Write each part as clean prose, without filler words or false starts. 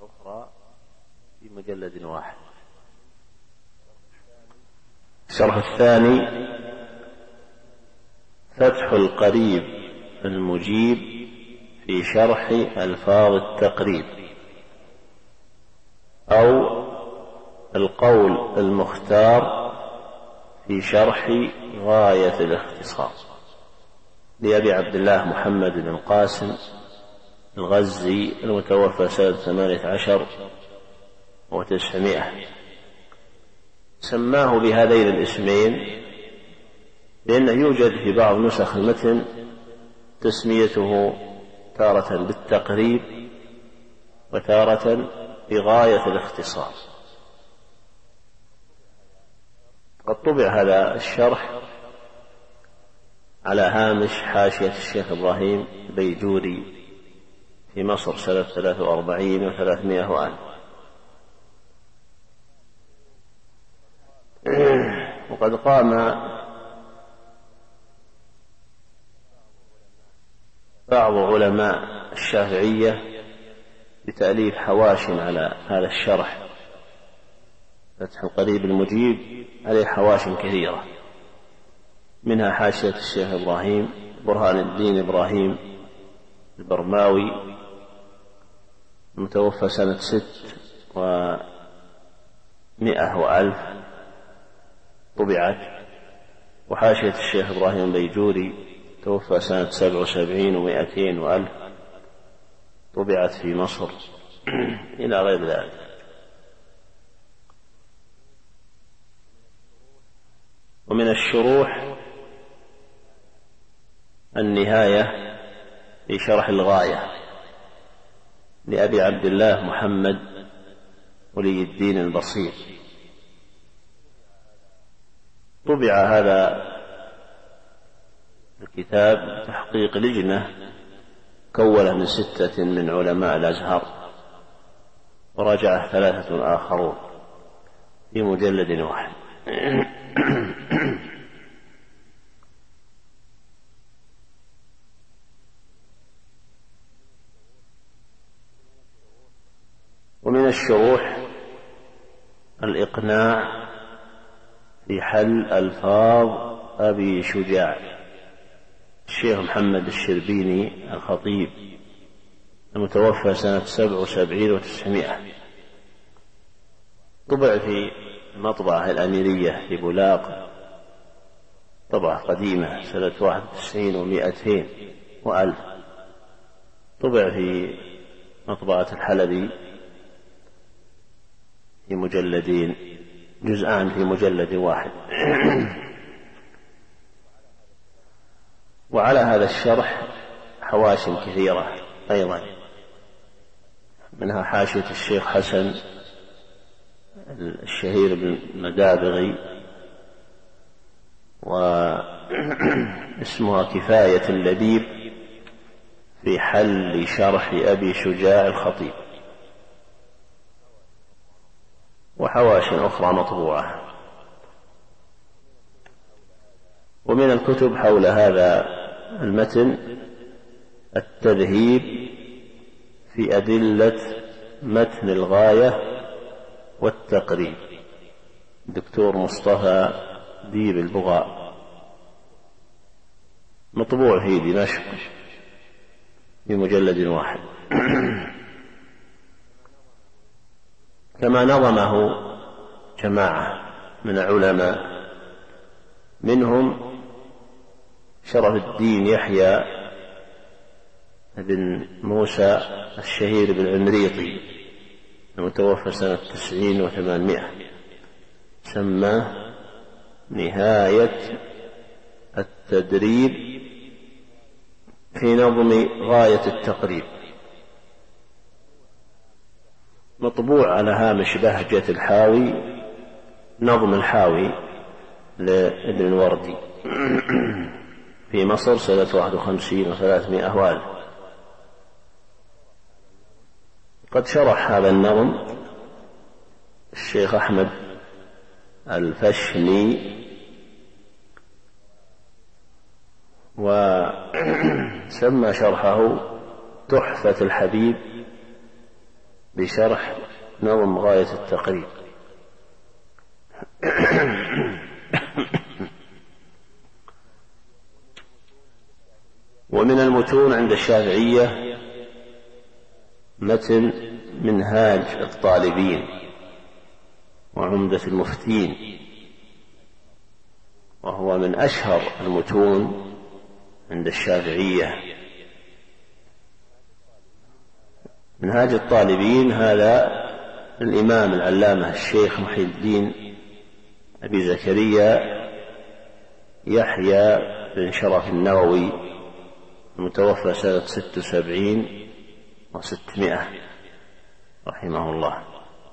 أخرى في مجلد واحد. الشرح الثاني فتح القريب المجيب في شرح ألفاظ التقريب، أو القول المختار في شرح غاية الاختصار لأبي عبد الله محمد بن القاسم الغزي المتوفى سنة 18 و900. سماه بهذين الاسمين لأنه يوجد في بعض نسخ المتن تسميته تارة بالتقريب وتارة بغاية الاختصار. قد طبع هذا الشرح على هامش حاشية الشيخ إبراهيم البيجوري في مصر سنة 43 و300 وألف. وقد قام بعض علماء الشافعية بتأليف حواش على هذا الشرح، فتح القريب المجيب عليه حواش كثيرة، منها حاشية الشيخ إبراهيم برهان الدين إبراهيم البرماوي المتوفى سنة 600 وألف طبعت، وحاشية الشيخ إبراهيم البيجوري توفى سنة 77 و200 وألف طبعت في مصر إلى غير ذلك. ومن الشروح النهاية في شرح الغاية لأبي عبد الله محمد ولي الدين البصير. طبع هذا الكتاب تحقيق لجنة كونة من 6 من علماء الأزهر، ورجعه 3 آخرون في مجلد واحد. ومن الشروح الإقناع في حل ألفاظ أبي شجاع الشيخ محمد الشربيني الخطيب المتوفى سنة 77 و900. طبع في المطبعة الأميرية في بولاق، طبعة قديمة سنة 91 و200 وألف. طبع في مطبعة الحلبي في مجلدين، جزءان في مجلد واحد. وعلى هذا الشرح حواش كثيرة أيضا، منها حاشية الشيخ حسن الشهير بن المدابغي، واسمها كفاية اللبيب في حل شرح أبي شجاع الخطيب، وحواش أخرى مطبوعة. ومن الكتب حول هذا المتن التذهيب في أدلة متن الغاية والتقريب، الدكتور مصطفى ديب البغاء، مطبوع في دمشق في مجلد واحد. كما نظمه جماعة من العلماء، منهم شرف الدين يحيى بن موسى الشهير بن عمريطي المتوفى سنة 90 و800، سماه نهاية التدريب في نظم غاية التقريب، مطبوع على هامش بهجة الحاوي، نظم الحاوي لابن الوردي في مصر سنة 51 و300 وألف. قد شرح هذا النظم الشيخ أحمد الفشني، وسمى شرحه تحفة الحبيب بشرح نظم غاية التقريب. ومن المتون عند الشافعية متن منهاج الطالبين وعمدة المفتين، وهو من أشهر المتون عند الشافعية. منهاج الطالبين هذا الإمام العلامة الشيخ محي الدين أبي زكريا يحيى بن شرف النووي المتوفى سنة 76 و600 رحمه الله،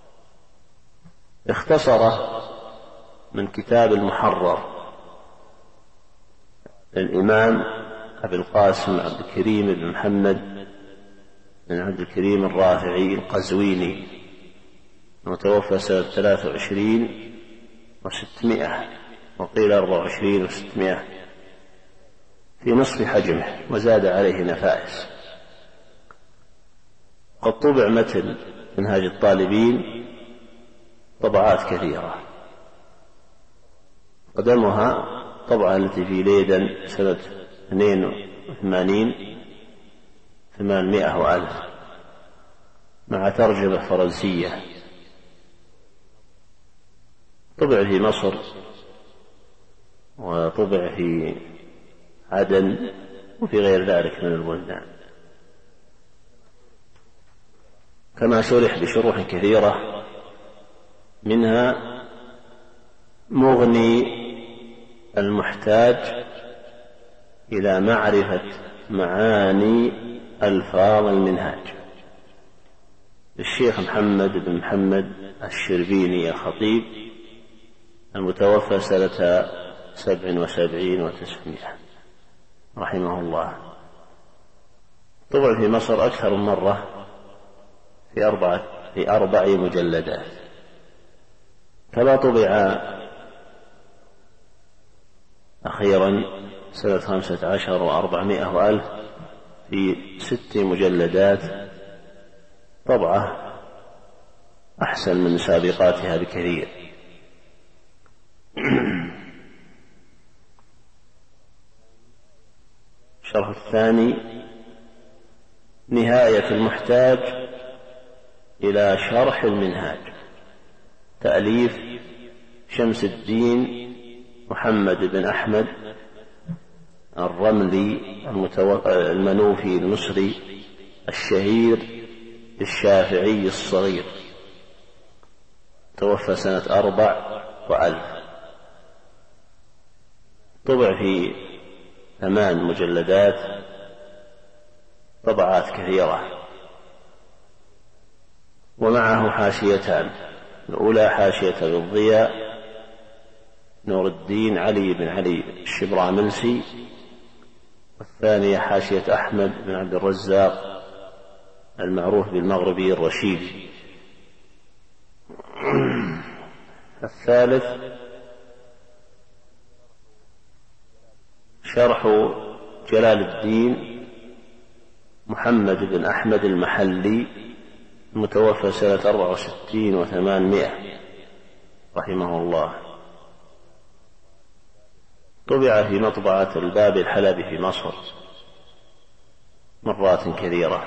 اختصره من كتاب المحرر للإمام أبي القاسم عبد الكريم بن محمد بن عبد الكريم الرافعي القزويني المتوفى سنة 23 و600 وقيل 24 و600 في نصف حجمه، وزاد عليه نفائس. قد طبع متن منهاج الطالبين طبعات كثيرة، قدمها طبعة التي في ليدن سنة 82 800 وألف مع ترجمة فرنسية، طبع في مصر وطبع في عدن وفي غير ذلك من البلدان، كما شرح بشروح كثيرة، منها مغني المحتاج إلى معرفة معاني ألفاظ المنهاج للشيخ محمد بن محمد الشربيني الخطيب المتوفى سنة 77 و900 رحمه الله. طبع في مصر أكثر من مرة في 4 مجلدات، كما طبع أخيرا سنة 15 و400 وألف في 6 مجلدات، طبعة أحسن من سابقاتها بكثير. الشرح الثاني نهاية المحتاج إلى شرح المنهاج، تأليف شمس الدين محمد بن أحمد الرملي المنوفي المصري الشهير الشافعي الصغير، توفى سنة 4 وألف، طبع في 8 مجلدات، طبعات كثيرة، ومعه حاشيتان، الأولى حاشية بالضياء نور الدين علي بن علي الشبراملسي، والثانية حاشية أحمد بن عبد الرزاق المعروف بالمغربي الرشيدي. الثالث شرح جلال الدين محمد بن أحمد المحلي المتوفى سنة 64 و800 رحمه الله، طبع في مطبعة الباب الحلبي في مصر مرات كثيرة،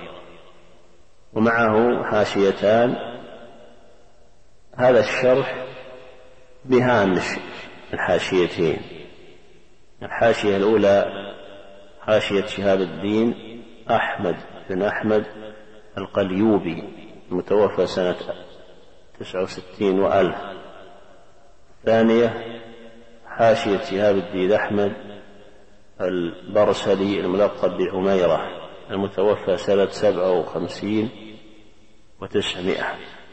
ومعه حاشيتان. هذا الشرح بهامش الحاشيتين، الحاشية الأولى حاشية شهاب الدين أحمد بن أحمد القليوبي المتوفى سنة 69 وألف، الثانية حاشية شهاب الدين أحمد البرسلي الملقب بعميرة المتوفى سنة 57 و900.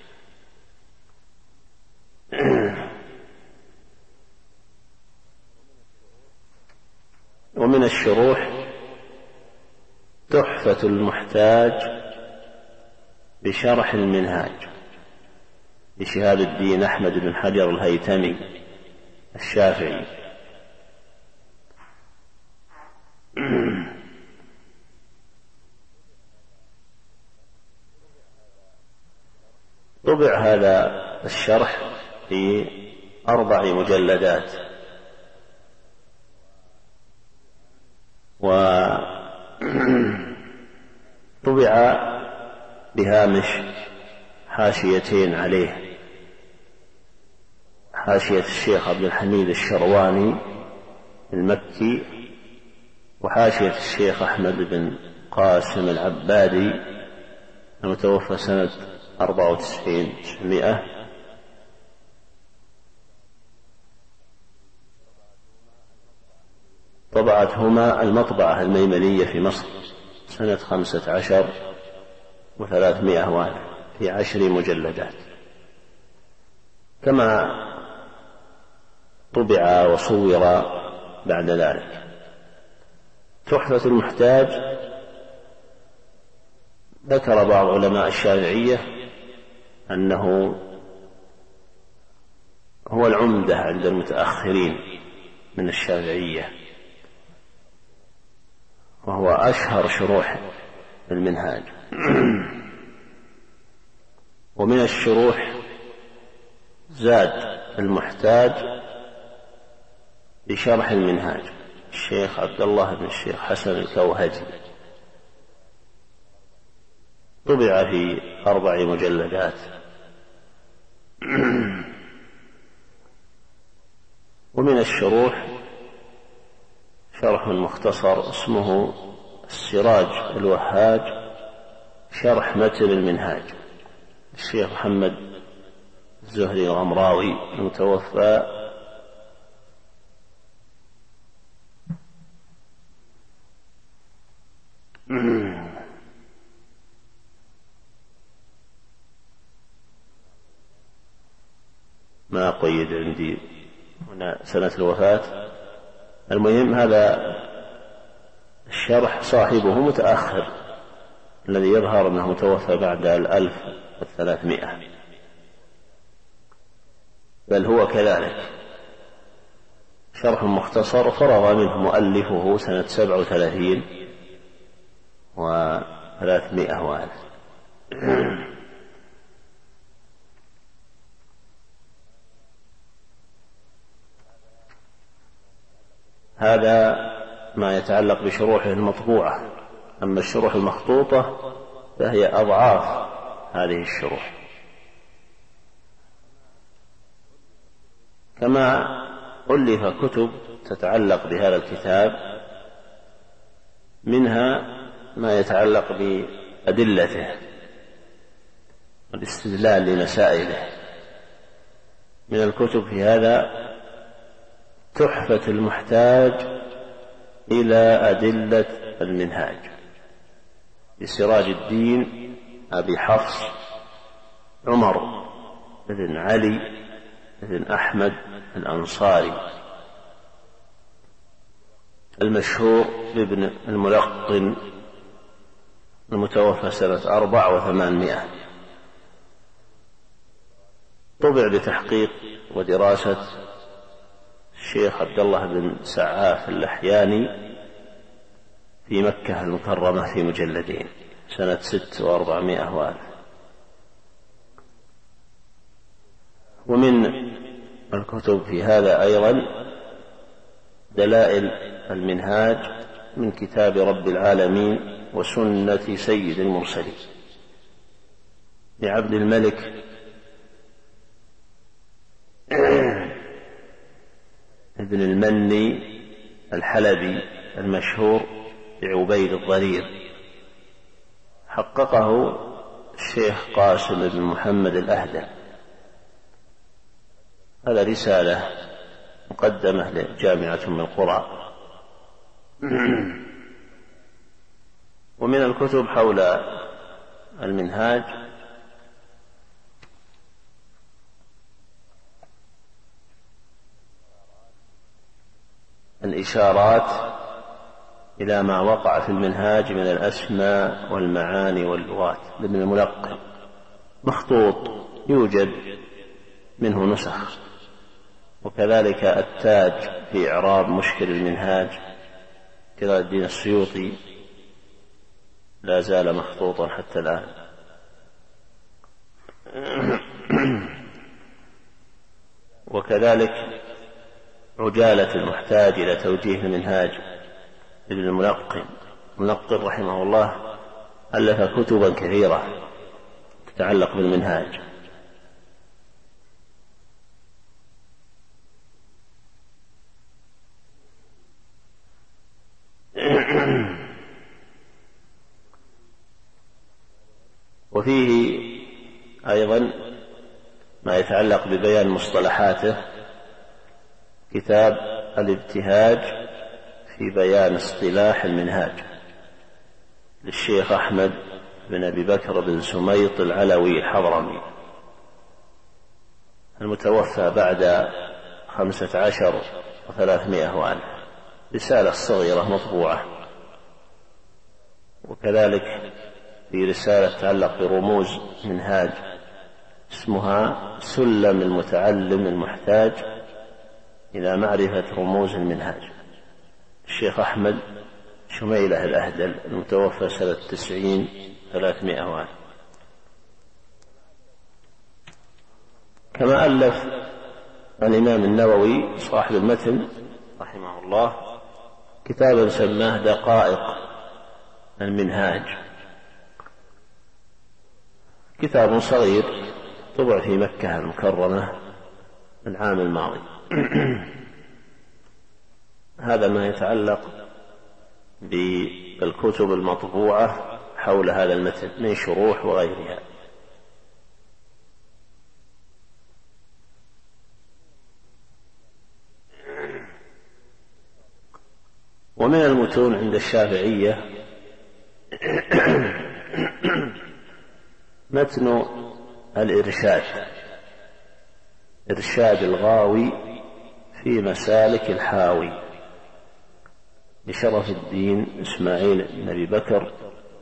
ومن الشروح تحفة المحتاج بشرح المنهاج لشهاب الدين أحمد بن حجر الهيثمي الشافعي، طبع هذا الشرح في 4 مجلدات، وطبع بهامش حاشيتين عليه، حاشية الشيخ عبد الحميد الشرواني المكي، وحاشية الشيخ أحمد بن قاسم العبادي المتوفى سنة 94 طبعتهما المطبعة الميمنية في مصر سنة 15 و300 في 10 مجلدات، كما طبع وصور بعد ذلك. تحفة المحتاج ذكر بعض علماء الشافعية أنه هو العمدة عند المتأخرين من الشافعية، وهو أشهر شروح المنهاج. ومن الشروح زاد المحتاج بشرح المنهاج الشيخ عبد الله بن الشيخ حسن الكوهجي، طبع في 4 مجلدات. ومن الشروح شرح مختصر اسمه السراج الوهاج شرح متن المنهاج الشيخ محمد الزهري الغمراوي المتوفى ما قيد عندي هنا سنة الوفاة. المهم هذا الشرح صاحبه متأخر، الذي يظهر أنه متوفى بعد 1300، بل هو كذلك شرح مختصر فرغ منه مؤلفه سنة 37 و300. هذا ما يتعلق بشروحه المطبوعة. أما الشروح المخطوطة فهي أضعاف هذه الشروح. كما ألف كتب تتعلق بهذا الكتاب، منها ما يتعلق بأدلته والاستدلال لمسائله. من الكتب في هذا تحفة المحتاج إلى أدلة المنهاج لسراج الدين أبي حفص عمر بن علي بن أحمد الأنصاري المشهور بابن الملقن المتوفى سنة 400. طبع بتحقيق ودراسة الشيخ عبد الله بن سعاف اللحياني في مكة المكرمة في مجلدين سنة 600 ومن الكتب في هذا أيضا دلائل المنهاج من كتاب رب العالمين وسنة سيد المرسلين لعبد الملك ابن المني الحلبي المشهور بعبيد الضرير، حققه الشيخ قاسم بن محمد الأهدى. هذا رسالة مقدمة لجامعة من القرى. ومن الكتب حول المنهاج الإشارات إلى ما وقع في المنهاج من الأسماء والمعاني واللغات لابن الملقن، مخطوط يوجد منه نسخ. وكذلك التاج في إعراب مشكل المنهاج جلال الدين السيوطي لا زال مخطوطا حتى الآن. وكذلك عجالة المحتاج إلى توجيه المنهاج ابن الملقن رحمه الله ألف كتبا كثيرة تتعلق بالمنهاج. وفيه أيضا ما يتعلق ببيان مصطلحاته كتاب الابتهاج في بيان اصطلاح المنهاج للشيخ أحمد بن أبي بكر بن سميط العلوي الحضرمي المتوفى بعد 15 و300 وألف، رسالة صغيرة مطبوعة. وكذلك في رسالة تتعلق برموز منهاج اسمها سلم المتعلم المحتاج إلى معرفة رموز المنهاج، الشيخ أحمد شميلة الأهدل المتوفى سنة 90 300 وألف. كما ألف الإمام النووي صاحب المتن رحمه الله كتابا سماه دقائق المنهاج، كتاب صغير طبع في مكة المكرمة العام الماضي. هذا ما يتعلق بالكتب المطبوعة حول هذا المتن من شروح وغيرها. ومن المتون عند الشافعية متن الإرشاد، إرشاد الغاوي في مسالك الحاوي لشرف الدين إسماعيل بن أبي بكر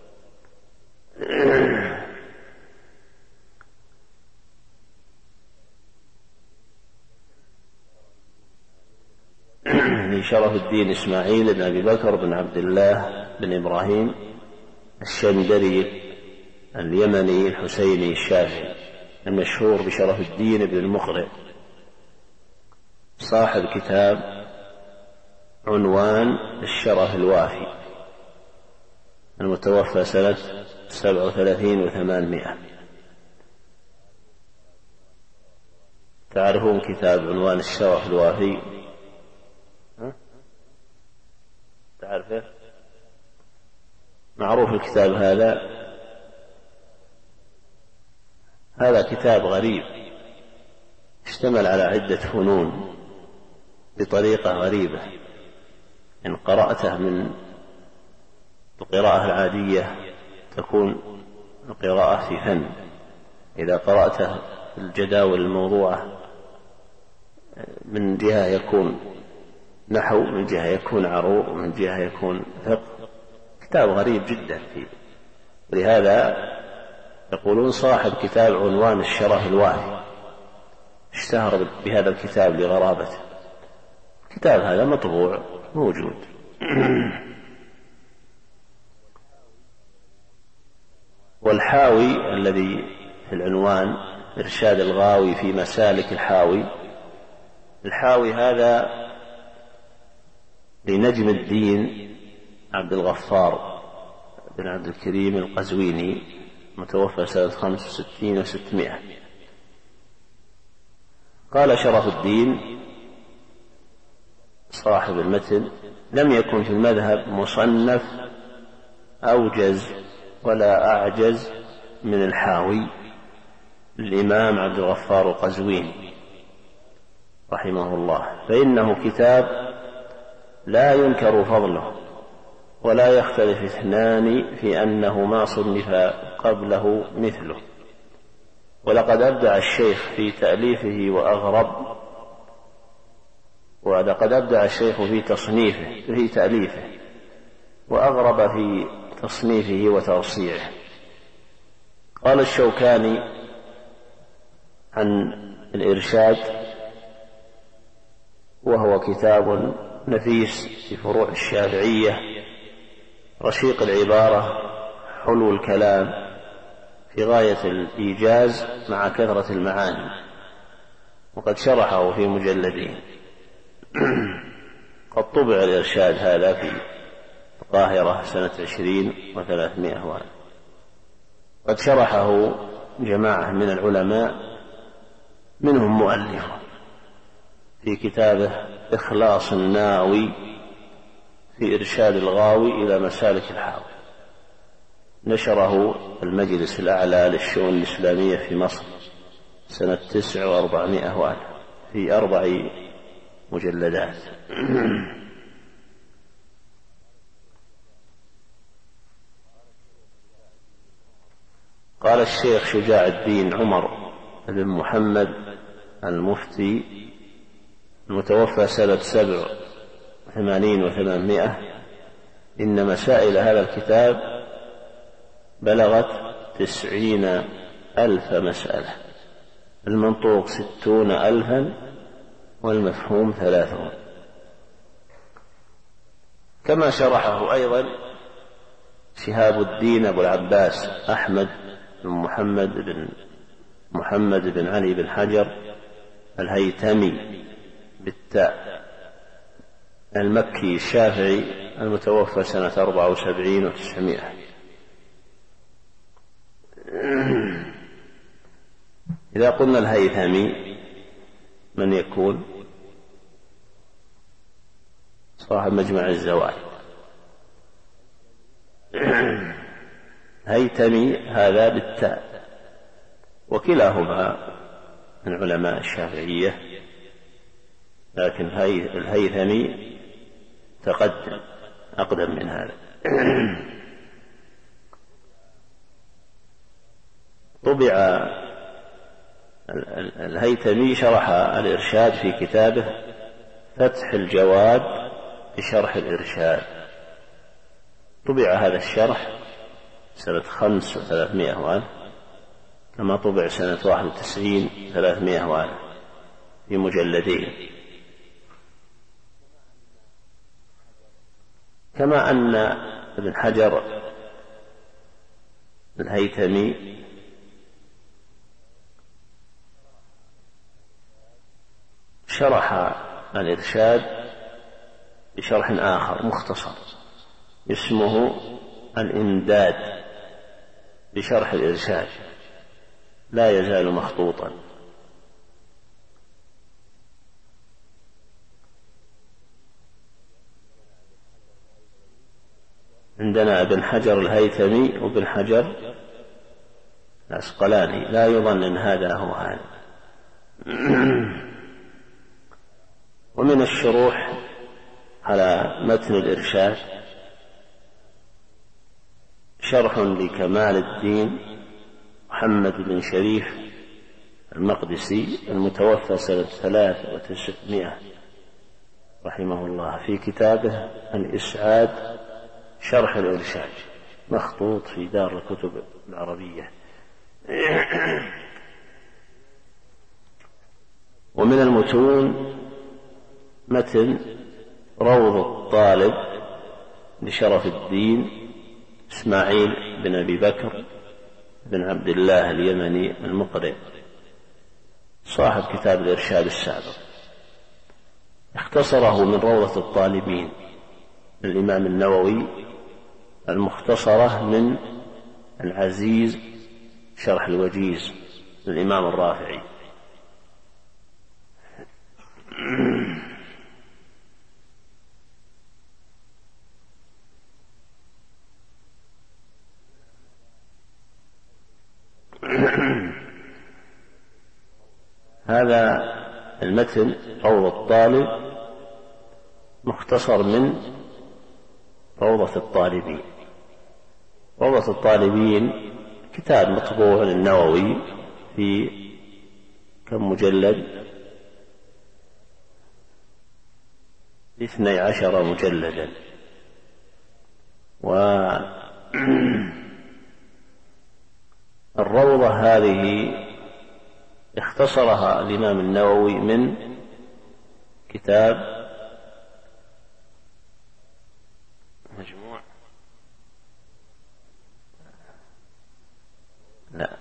لشرف الدين إسماعيل بن أبي بكر بن عبد الله بن إبراهيم الشندري اليمني الحسيني الشافعي المشهور بشرف الدين بن المقرئ، صاحب كتاب عنوان الشرف الوافي المتوفى سنة 37 و800. تعرفون كتاب عنوان الشرف الوافي؟ تعرفه؟ معروف الكتاب هذا كتاب غريب اشتمل على عدة فنون بطريقة غريبة. إن قرأته من القراءة العادية تكون القراءة في فن، إذا قرأته في الجداول الموضوعة من جهة يكون نحو، من جهة يكون عروض، ومن جهة يكون فقه. كتاب غريب جدا فيه. ولهذا يقولون صاحب كتاب عنوان الشرف الوافي اشتهر بهذا الكتاب لغرابته. الكتاب هذا مطبوع موجود. والحاوي الذي في العنوان إرشاد الغاوي في مسالك الحاوي، الحاوي هذا لنجم الدين عبد الغفار بن عبد الكريم القزويني متوفى سنة 65 و600. قال شرف الدين صاحب المتن: لم يكن في المذهب مصنف أوجز ولا أعجز من الحاوي للإمام عبد الغفار القزويني رحمه الله، فإنه كتاب لا ينكر فضله ولا يختلف اثنان في أنه ما صنف قبله مثله. ولقد أبدع الشيخ في تأليفه ولقد أبدع الشيخ في تأليفه وأغرب في تصنيفه وتوصيعه. قال الشوكاني عن الإرشاد: وهو كتاب نفيس في فروع الشافعية، رشيق العبارة، حلو الكلام، في غاية الإيجاز مع كثرة المعاني، وقد شرحه في مجلدين. قد طبع الإرشاد هذا في القاهرة سنة 20 و300. قد شرحه جماعة من العلماء منهم مؤلف في كتابه إخلاص الناوي في إرشاد الغاوي إلى مسالك الحاوي، نشره المجلس الأعلى للشؤون الإسلامية في مصر سنة 9 و400 في 4 مجلدات. قال الشيخ شجاع الدين عمر بن محمد المفتي المتوفى سنة 87 و800: إن مسائل هذا الكتاب بلغت 90,000 مسألة، المنطوق 60,000 والمفهوم 30. كما شرحه أيضا شهاب الدين أبو العباس أحمد بن محمد بن علي بن حجر الهيثمي بالتاء المكي الشافعي المتوفى سنة 74 و900. إذا قلنا الهيثمي من يكون؟ صاحب مجمع الزوائد. هيثمي هذا بالتاء، وكلاهما من علماء الشافعية، لكن الهيثمي أقدم من هذا. طبع الهيثمي شرح الإرشاد في كتابه فتح الجواد بشرح الإرشاد، طبع هذا الشرح سنة 5 و300 كما طبع سنة 91 و300 في مجلدين. كما أن ابن حجر الهيثمي شرح الإرشاد بشرح آخر مختصر اسمه الإمداد بشرح الإرشاد، لا يزال مخطوطا. عندنا ابن حجر الهيثمي وابن حجر العسقلاني، لا يظن أن هذا هو هذا. ومن الشروح على متن الإرشاد شرح لكمال الدين محمد بن شريف المقدسي المتوفى سنة 3 و900 رحمه الله في كتابه الإسعاد شرح الإرشاد، مخطوط في دار الكتب العربية. ومن المتون متن روض الطالب لشرف الدين إسماعيل بن أبي بكر بن عبد الله اليمني المقرئ صاحب كتاب الإرشاد السابق، اختصره من روضة الطالبين للإمام النووي المختصرة من العزيز شرح الوجيز للإمام الرافعي. هذا المتن روض الطالب مختصر من روضة الطالبين. روضة الطالبين كتاب مطبوع للنووي في كم مجلد؟ 12 مجلدا. والروضة هذه اختصرها الإمام النووي من كتاب مجموع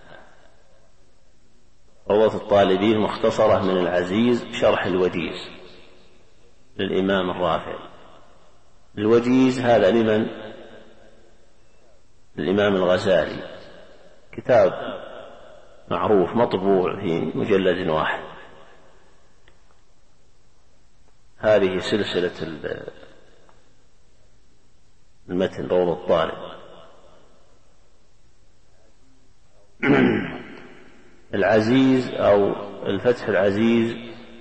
روضة الطالبين مختصرة من العزيز شرح الوجيز للإمام الرافعي. الوجيز هذا لمن؟ الإمام الغزالي، كتاب معروف مطبوع في مجلد واحد. هذه سلسلة المتن روض الطالب. العزيز أو الفتح العزيز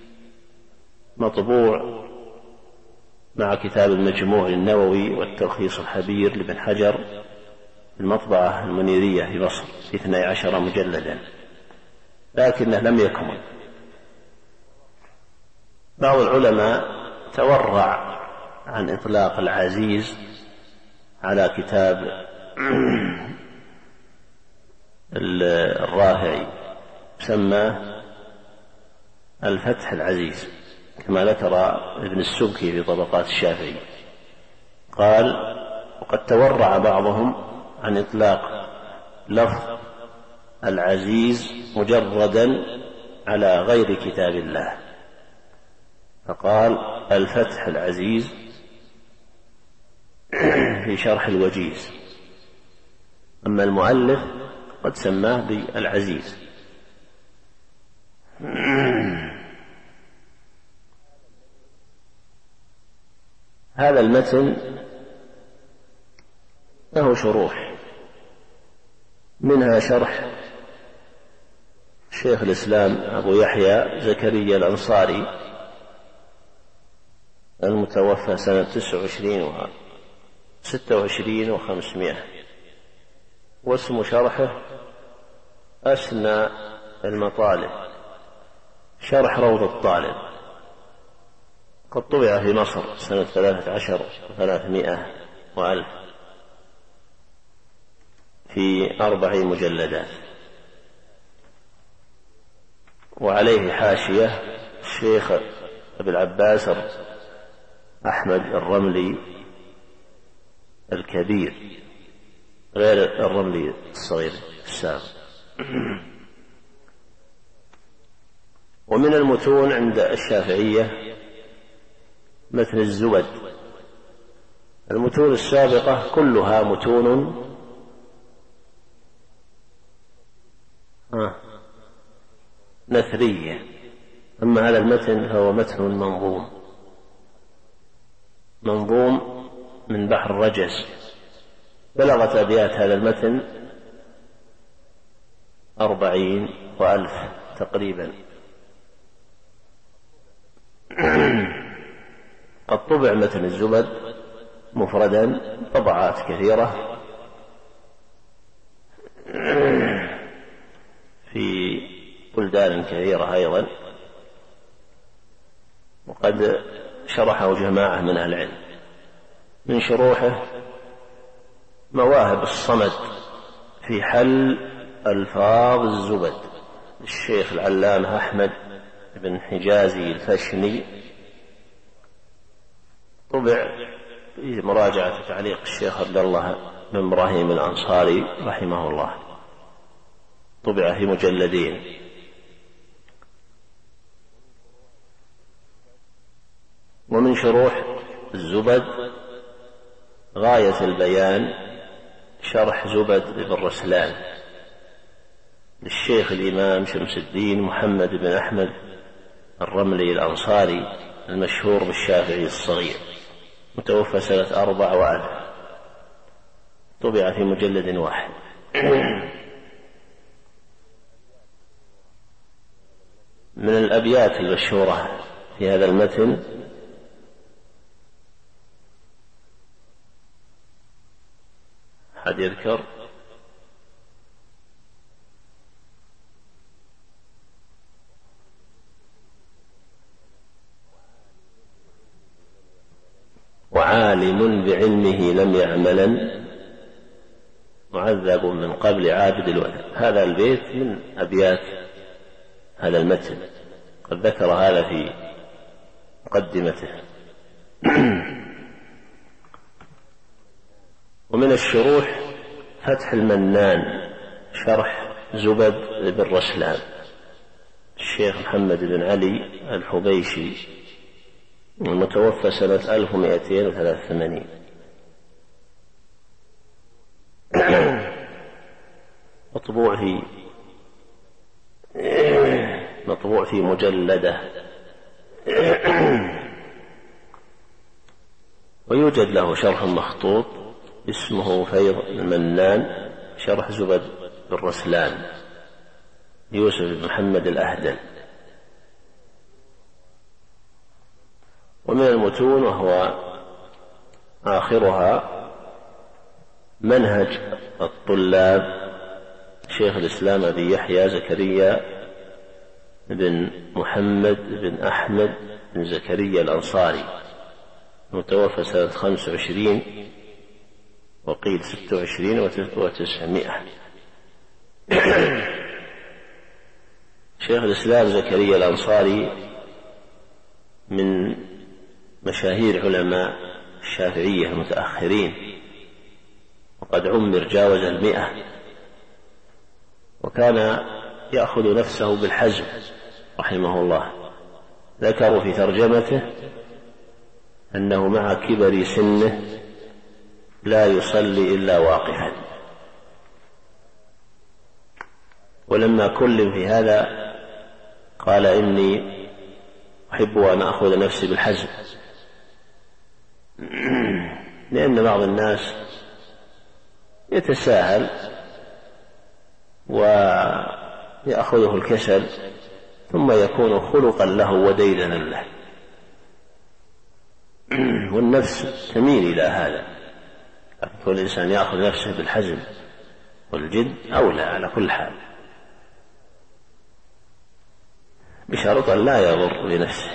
مطبوع مع كتاب المجموع للنووي والتلخيص الحبير لابن حجر، المطبعة المنيرية في مصر، في 12 مجلدا، لكنه لم يكمل. بعض العلماء تورع عن إطلاق العزيز على كتاب الرافعي، سماه الفتح العزيز، كما ذكر ابن السبكي في طبقات الشافعي. قال: وقد تورع بعضهم عن إطلاق لفظ العزيز مجردا على غير كتاب الله، فقال: الفتح العزيز في شرح الوجيز، أما المؤلف قد سماه بالعزيز. هذا المتن له شروح، منها شرح شيخ الإسلام أبو يحيى زكريا الأنصاري المتوفى سنة 26 و500، واسم شرحه أسنى المطالب، شرح روض الطالب، قد طبع في مصر سنة 13 و300 وألف في 4 مجلدات. وعليه حاشية الشيخ أبي العباس أحمد الرملي الكبير، غير الرملي الصغير السابق. ومن المتون عند الشافعية مثل الزبد. المتون السابقة كلها متون نثرية، أما هذا المتن فهو متن منظوم من بحر الرجس. بلغت أبيات هذا المتن 40,000 تقريبا. قد طبع متن الزبد مفردا طبعات كثيرة في بلدان كثيرة أيضا، وقد شرحه جماعة من أهل العلم. من شروحه مواهب الصمد في حل ألفاظ الزبد للشيخ العلامة أحمد بن حجازي الفشني، طبع في مراجعة تعليق الشيخ عبد الله بن إبراهيم الأنصاري رحمه الله، طبع في مجلدين. ومن شروح الزبد غاية البيان، شرح زبد بن رسلان للشيخ الإمام شمس الدين محمد بن أحمد الرملي الأنصاري المشهور بالشافعي الصغير، متوفى سنة 4 وألف، طبع في مجلد واحد. من الأبيات المشهورة في هذا المتن حد يذكر؟ وعالم بعلمه لم يعملا معذب من قبل عابد الولد. هذا البيت من أبيات هذا المتن، قد ذكر هذا في مقدمته. ومن الشروح فتح المنان، شرح زبد بن رسلان الشيخ محمد بن علي الحبيشي، المتوفى سنة 1283. مطبوع في مجلدة. ويوجد له شرح مخطوط اسمه فيض المنان شرح زبد بن رسلان يوسف بن محمد الأهدل. ومن المتون وهو آخرها منهج الطلاب شيخ الإسلام أبي يحيى زكريا بن محمد بن أحمد بن زكريا الأنصاري، متوفى سنة 25 وقيل 26 و900. شيخ الإسلام زكريا الأنصاري من مشاهير علماء الشافعية المتأخرين، وقد عمر جاوز 100، وكان يأخذ نفسه بالحزم رحمه الله. ذكروا في ترجمته أنه مع كبر سنه لا يصلي إلا واقفا، ولما كلم في هذا قال إني أحب أن أخذ نفسي بالحزم، لأن بعض الناس يتساهل ويأخذه الكسل ثم يكون خلقا له وديدنا له، والنفس تميل إلى هذا. كل إنسان يأخذ نفسه بالحزم والجد أولى على كل حال، بشرط أن لا يضر بنفسه.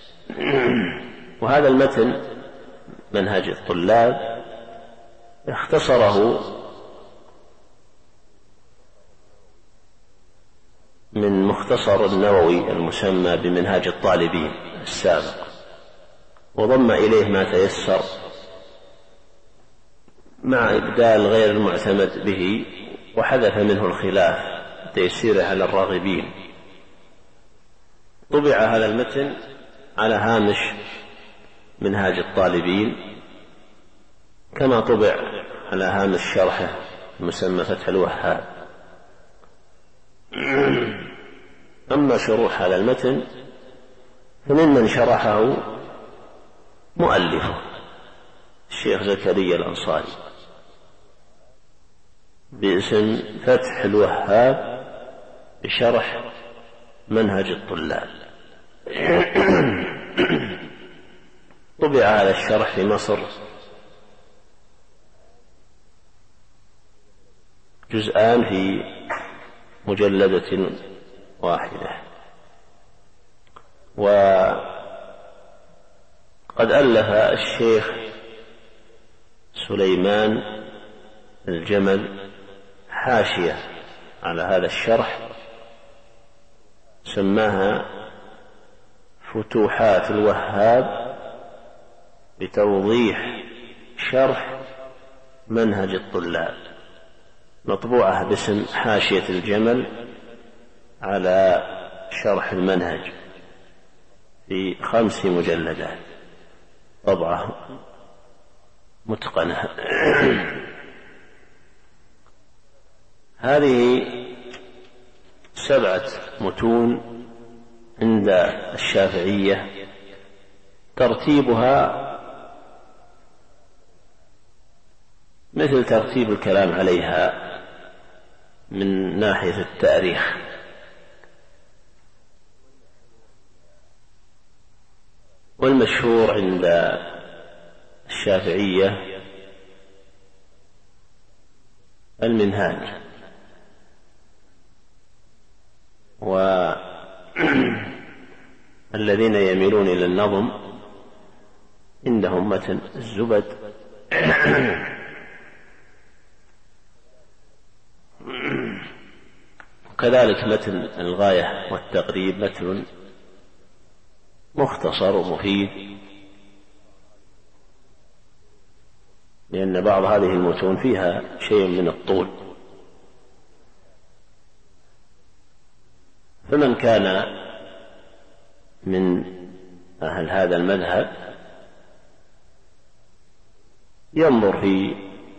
وهذا المتن منهج الطلاب اختصره من مختصر النووي المسمى بمنهاج الطالبين السابق، وضم إليه ما تيسر مع إبدال غير المعتمد به، وحذف منه الخلاف تيسيره على الراغبين. طبع هذا المتن على هامش منهاج الطالبين، كما طبع على هامش شرحه المسمى فتح الوهاب. أما شروح هذا المتن فممن شرحه مؤلفه الشيخ زكريا الأنصاري باسم فتح الوهاب بشرح منهج الطلاب. طبع هذا الشرح في مصر جزءان في مجلدة واحدة، وقد ألف الشيخ سليمان الجمل حاشية على هذا الشرح سماها فتوحات الوهاب بتوضيح شرح منهج الطلاب، مطبوعة باسم حاشية الجمل على شرح المنهج في 5 مجلدات، طبعة متقنة. هذه 7 متون عند الشافعية، ترتيبها مثل ترتيب الكلام عليها من ناحية التاريخ، والمشهور عند الشافعية المنهاج، والذين يميلون إلى النظم عندهم متن الزبد، وكذلك متن الغاية والتقريب متن مختصر ومفيد، لأن بعض هذه المتون فيها شيء من الطول، فمن كان من أهل هذا المذهب ينظر في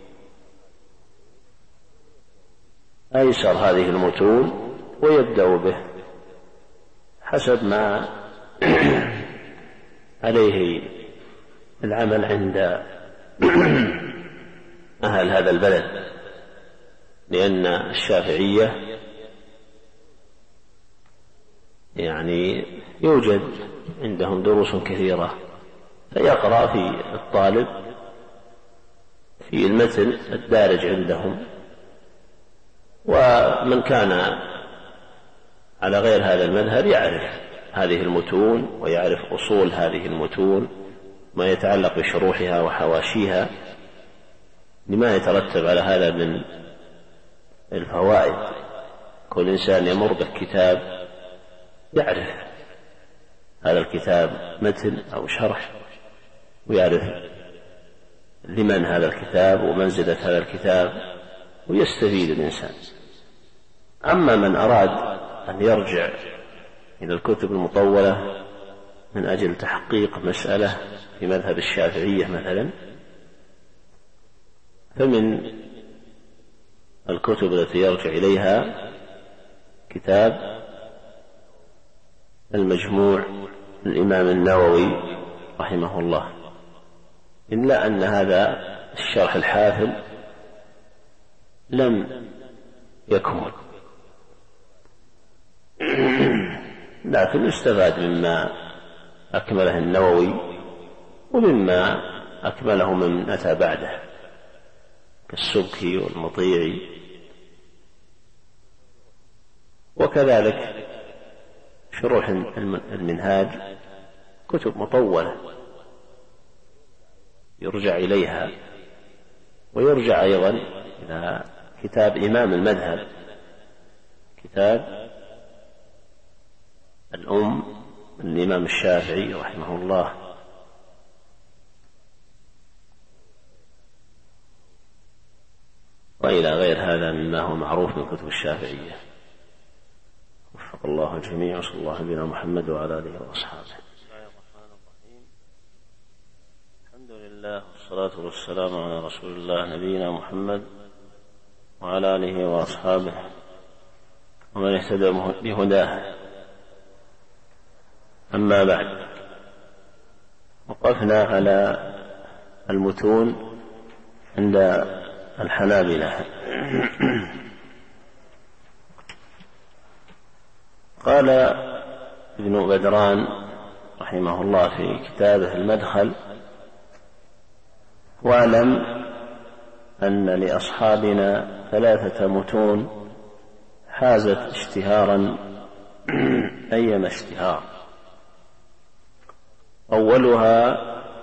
أيسر هذه المتون ويبدأ به حسب ما عليه العمل عند أهل هذا البلد، لأن الشافعية يعني يوجد عندهم دروس كثيرة، فيقرأ في الطالب في المتن الدارج عندهم، ومن كان على غير هذا المذهب يعرف هذه المتون ويعرف أصول هذه المتون ما يتعلق بشروحها وحواشيها لما يترتب على هذا من الفوائد. كل إنسان يمر بالكتاب يعرف هذا الكتاب متن أو شرح، ويعرف لمن هذا الكتاب ومنزلة هذا الكتاب، ويستفيد الإنسان. أما من أراد أن يرجع إلى الكتب المطولة من أجل تحقيق مسألة في مذهب الشافعية مثلا، فمن الكتب التي يرجع إليها كتاب المجموع للإمام النووي رحمه الله، إلا أن هذا الشرح الحافل لم يكمل، لكن استفاد مما أكمله النووي ومما أكمله من أتى بعده كالسبكي والمطيعي. وكذلك شروح المنهاج كتب مطولة يرجع إليها، ويرجع أيضا إلى كتاب إمام المذهب، كتاب الأم الإمام الشافعي رحمه الله، وإلى غير هذا مما هو معروف من كتب الشافعية. وفق الله الجميع، صلى الله على محمد وعلى آله وأصحابه. الحمد لله والصلاة والسلام على رسول الله نبينا محمد وعلى آله وأصحابه ومن اهتدى بهداه. أما بعد، وقفنا على المتون عند الحنابلة. قال ابن بدران رحمه الله في كتابه المدخل: واعلم أن لأصحابنا 3 متون حازت اشتهارا أيما اشتهار. أولها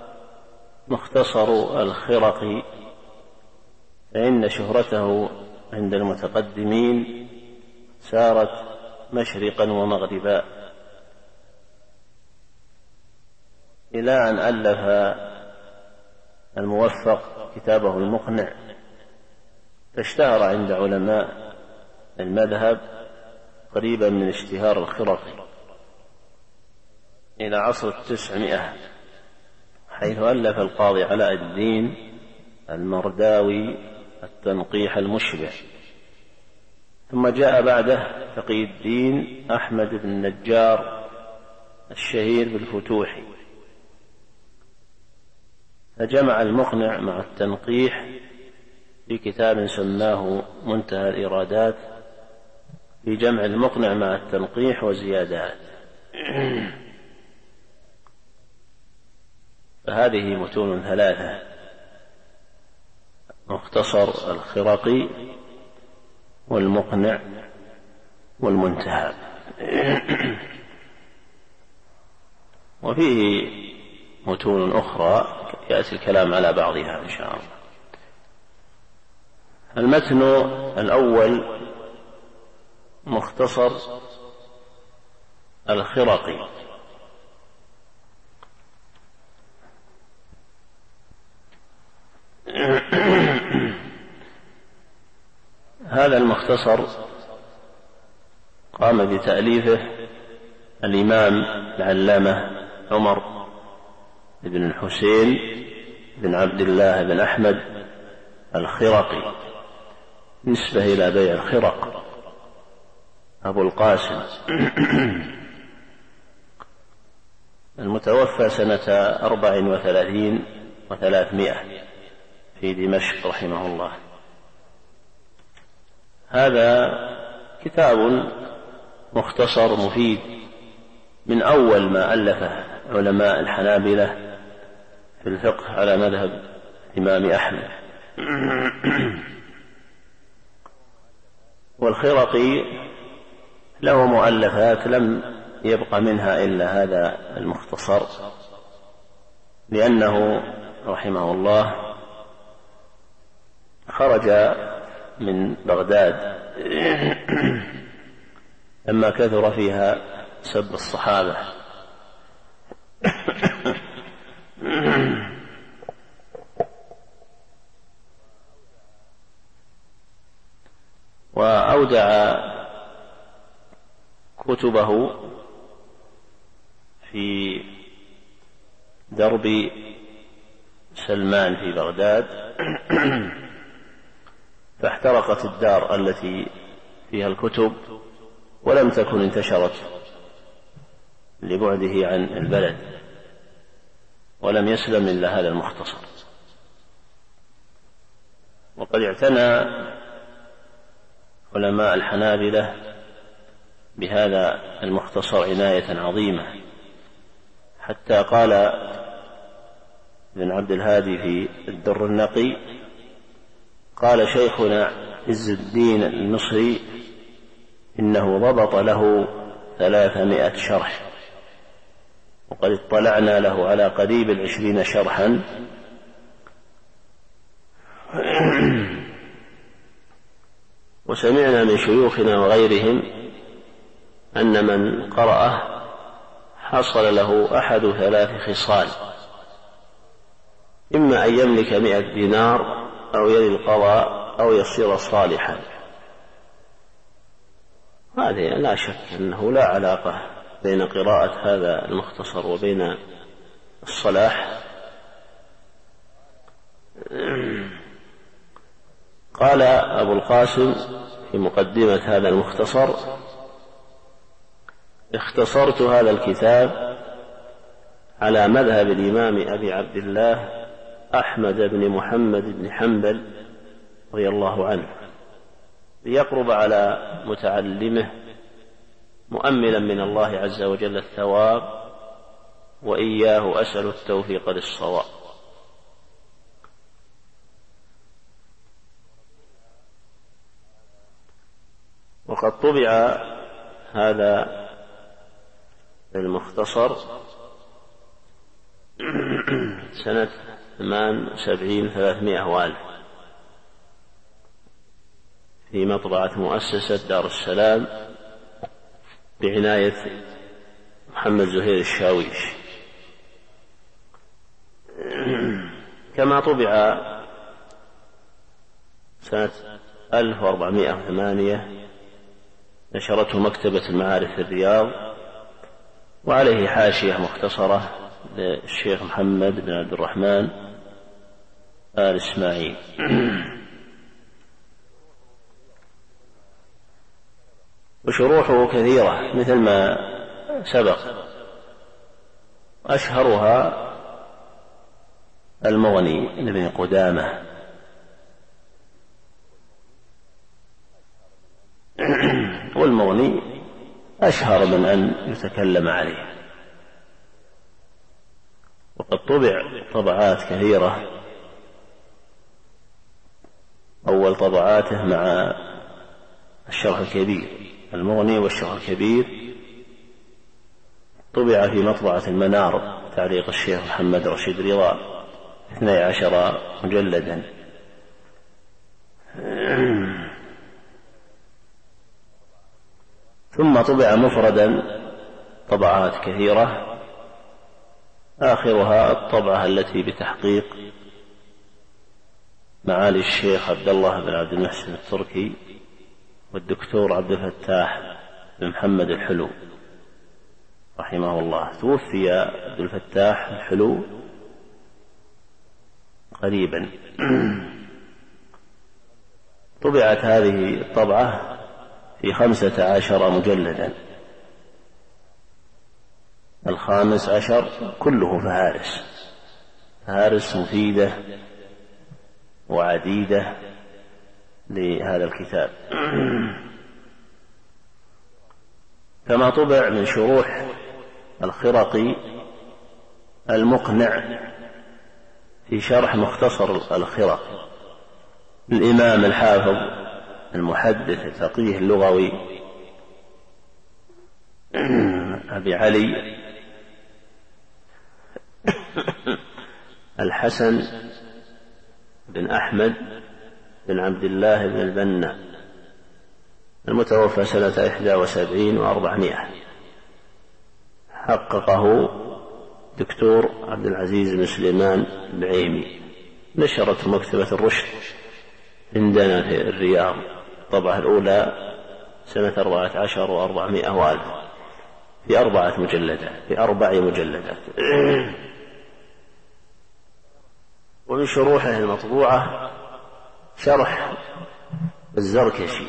مختصر الخرقي، فإن شهرته عند المتقدمين سارت مشرقا ومغربا، إلى أن ألف الموفق كتابه المقنع، فاشتهر عند علماء المذهب قريبا من اشتهار الخرقي إلى عصر 900، حيث ألف القاضي علاء الدين المرداوي التنقيح المشبع، ثم جاء بعده تقي الدين أحمد بن النجار الشهير بالفتوح، فجمع المقنع مع التنقيح في كتاب سماه منتهى الإرادات في جمع المقنع مع التنقيح وزيادات. فهذه متون 3: مختصر الخرقي والمقنع والمنتهى. وفيه متون أخرى يأتي الكلام على بعضها إن شاء الله. المتن الأول مختصر الخرقي، هذا المختصر قام بتأليفه الإمام العلامة عمر بن الحسين بن عبد الله بن أحمد الخرقي، نسبة إلى بيع الخرق، أبو القاسم، المتوفى سنة 34 و300 في دمشق رحمه الله. هذا كتاب مختصر مفيد من أول ما ألفه علماء الحنابلة في الفقه على مذهب الإمام أحمد. والخرقي له مؤلفات لم يبق منها إلا هذا المختصر، لأنه رحمه الله خرج من بغداد لما كثر فيها سب الصحابة، وأودع كتبه في درب سلمان في بغداد، فاحترقت الدار التي فيها الكتب ولم تكن انتشرت لبعده عن البلد، ولم يسلم إلا هذا المختصر. وقد اعتنى علماء الحنابلة بهذا المختصر عناية عظيمة، حتى قال ابن عبد الهادي في الدر النقي: قال شيخنا عز الدين المصري إنه ضبط له 300 شرح، وقد اطلعنا له على قريب 20 شرحا، وسمعنا من شيوخنا وغيرهم أن من قرأه حصل له أحد 3 خصال: إما أن يملك 100 دينار، أو يلي القضاء، أو يصير صالحا. هذه لا شك أنه لا علاقة بين قراءة هذا المختصر وبين الصلاح. قال أبو القاسم في مقدمة هذا المختصر: اختصرت هذا الكتاب على مذهب الإمام أبي عبد الله أحمد بن محمد بن حنبل رضي الله عنه، ليقرب على متعلمه مؤملا من الله عز وجل الثواب، وإياه أسأل التوفيق للصواب. وقد طبع هذا المختصر سنة 78 و300 في مطبعة مؤسسة دار السلام بعناية محمد زهير الشاويش، كما طبع سنة 1408 نشرته مكتبة المعارف في الرياض، وعليه حاشية مختصرة للشيخ محمد بن عبد الرحمن آل إسماعيل. وشروحه كثيرة مثل ما سبق، أشهرها المغني لابن قدامة، والمغني أشهر من أن يتكلم عليه. وقد طبع طبعات كثيرة، أول طبعاته مع الشرح الكبير، المغني والشرح الكبير، طبع في مطبعة المنار تعليق الشيخ محمد رشيد رضا 12 مجلدا. ثم طبع مفردا طبعات كثيرة، آخرها الطبعة التي بتحقيق معالي الشيخ عبد الله بن عبد المحسن التركي والدكتور عبد الفتاح بن محمد الحلو، رحمه الله. توفي عبد الفتاح الحلو قريبا. طبعت هذه الطبعة في 15 مجلدا، 15 كله فهارس مفيدة وعديدة لهذا الكتاب. كما طبع من شروح الخرقي المقنع في شرح مختصر الخرقي الإمام الحافظ المحدث الفقيه اللغوي أبي علي الحسن بن أحمد بن عبد الله بن البنا المتوفى سنة 71 و400. حققه دكتور عبد العزيز بن سليمان العيمي، نشرت مكتبة الرشد عندنا في الرياض، الطبعة الأولى سنة 14 و400 وألف، في 4 مجلدات. ومن شروحه المطبوعة شرح الزركشي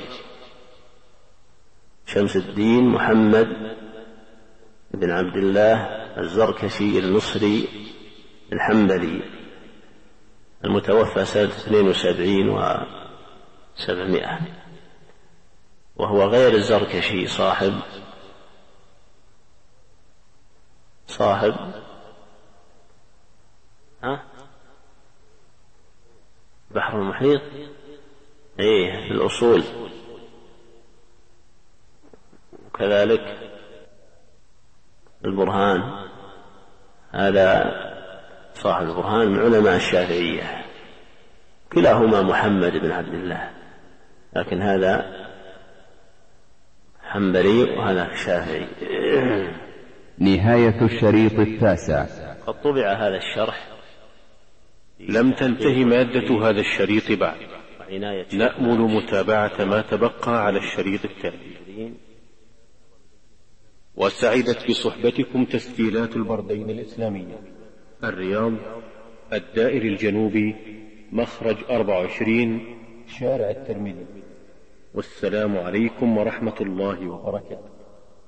شمس الدين محمد بن عبد الله الزركشي المصري الحنبلي المتوفى سنة 72 و700، وهو غير الزركشي صاحب بحر المحيط في الأصول، وكذلك البرهان، هذا صاحب البرهان من علماء الشافعية، كلاهما محمد بن عبد الله، لكن هذا حنبلي وهذا شافعي. نهاية الشريط 9. قد طبع هذا الشرح. لم تنتهي مادة هذا الشريط بعد، نأمل متابعة ما تبقى على الشريط التالي. وسعدت بصحبتكم تسجيلات البردين الإسلامية، الرياض، الدائري الجنوبي، مخرج 24، شارع الترمذي. والسلام عليكم ورحمة الله وبركاته.